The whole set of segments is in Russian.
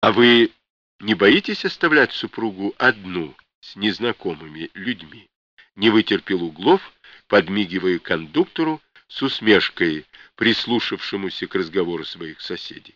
А вы не боитесь оставлять супругу одну с незнакомыми людьми? Не вытерпел Углов, подмигивая кондуктору с усмешкой, прислушавшемуся к разговору своих соседей.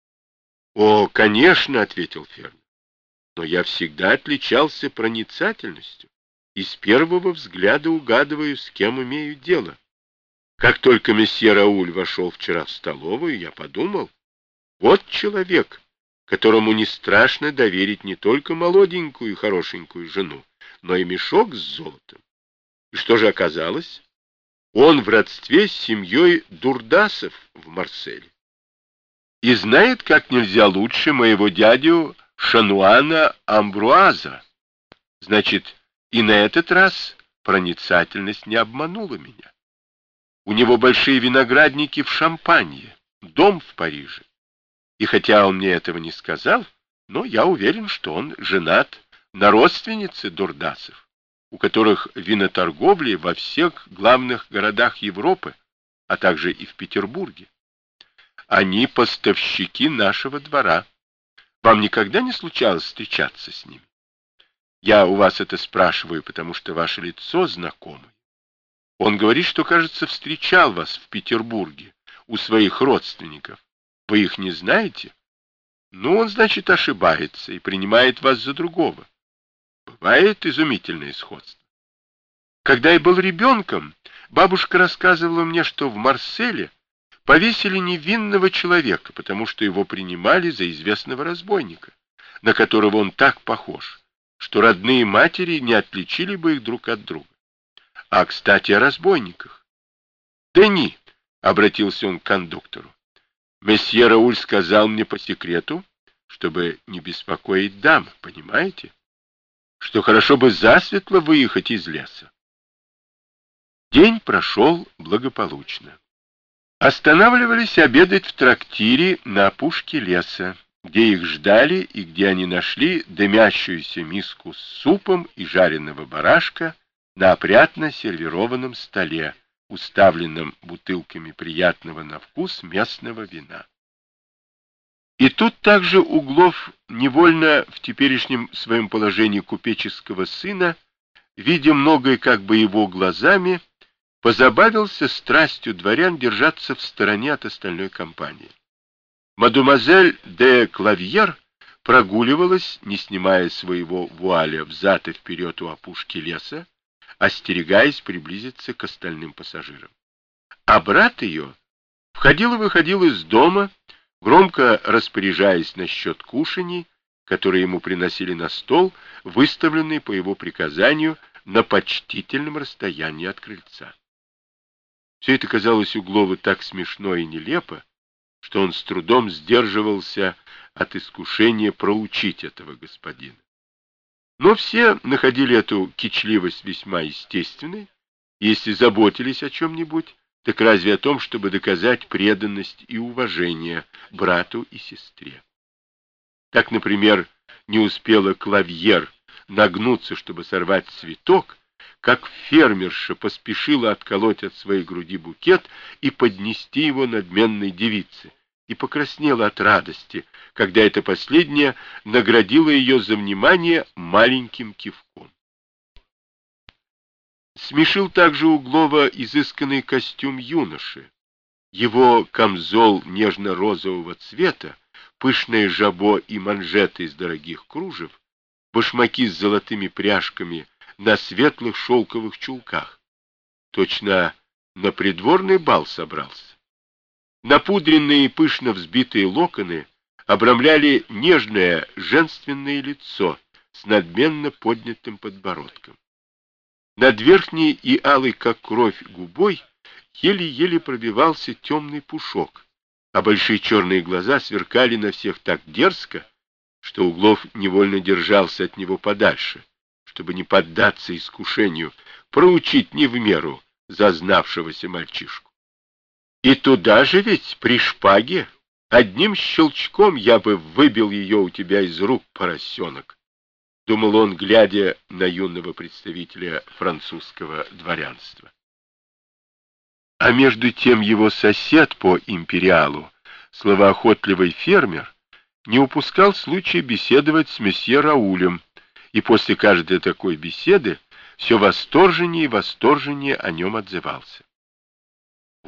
«О, конечно», — ответил фермер, — «но я всегда отличался проницательностью и с первого взгляда угадываю, с кем имею дело. Как только месье Рауль вошел вчера в столовую, я подумал, вот человек, которому не страшно доверить не только молоденькую и хорошенькую жену, но и мешок с золотом. И что же оказалось? Он в родстве с семьей Дурдасов в Марселе. И знает, как нельзя лучше моего дядю Шануана Амбруаза. Значит, и на этот раз проницательность не обманула меня. У него большие виноградники в Шампанье, дом в Париже. И хотя он мне этого не сказал, но я уверен, что он женат на родственнице Дурдасов, у которых виноторговли во всех главных городах Европы, а также и в Петербурге. Они поставщики нашего двора. Вам никогда не случалось встречаться с ними? Я у вас это спрашиваю, потому что ваше лицо знакомое. Он говорит, что, кажется, встречал вас в Петербурге у своих родственников. Вы их не знаете? Ну, он, значит, ошибается и принимает вас за другого. Бывает изумительное сходство. Когда я был ребенком, бабушка рассказывала мне, что в Марселе повесили невинного человека, потому что его принимали за известного разбойника, на которого он так похож, что родные матери не отличили бы их друг от друга. А, кстати, о разбойниках. «Дени», — обратился он к кондуктору, — «месье Рауль сказал мне по секрету, чтобы не беспокоить дам, понимаете, что хорошо бы засветло выехать из леса». День прошел благополучно. Останавливались обедать в трактире на опушке леса, где их ждали и где они нашли дымящуюся миску с супом и жареного барашка на опрятно сервированном столе, уставленном бутылками приятного на вкус местного вина. И тут также Углов, невольно в теперешнем своем положении купеческого сына, видя многое как бы его глазами, позабавился страстью дворян держаться в стороне от остальной компании. Мадемуазель де Клавьер прогуливалась, не снимая своего вуаля, взад и вперед у опушки леса, остерегаясь приблизиться к остальным пассажирам. А брат ее входил и выходил из дома, громко распоряжаясь насчет кушаний, которые ему приносили на стол, выставленный по его приказанию на почтительном расстоянии от крыльца. Все это казалось Углову так смешно и нелепо, что он с трудом сдерживался от искушения проучить этого господина. Но все находили эту кичливость весьма естественной, и если заботились о чем-нибудь, так разве о том, чтобы доказать преданность и уважение брату и сестре. Так, например, не успела Клавьер нагнуться, чтобы сорвать цветок, как фермерша поспешила отколоть от своей груди букет и поднести его надменной девице, и покраснела от радости, когда эта последняя наградила ее за внимание маленьким кивком. Смешил также Углова изысканный костюм юноши. Его камзол нежно-розового цвета, пышное жабо и манжеты из дорогих кружев, башмаки с золотыми пряжками на светлых шелковых чулках. Точно на придворный бал собрался. Напудренные и пышно взбитые локоны обрамляли нежное женственное лицо с надменно поднятым подбородком. Над верхней и алой, как кровь, губой еле-еле пробивался темный пушок, а большие черные глаза сверкали на всех так дерзко, что Углов невольно держался от него подальше, чтобы не поддаться искушению проучить не в меру зазнавшегося мальчишку. И туда же ведь при шпаге одним щелчком я бы выбил ее у тебя из рук, поросенок, думал он, глядя на юного представителя французского дворянства. А между тем его сосед по империалу, словоохотливый фермер, не упускал случая беседовать с месье Раулем, и после каждой такой беседы все восторженнее и восторженнее о нем отзывался.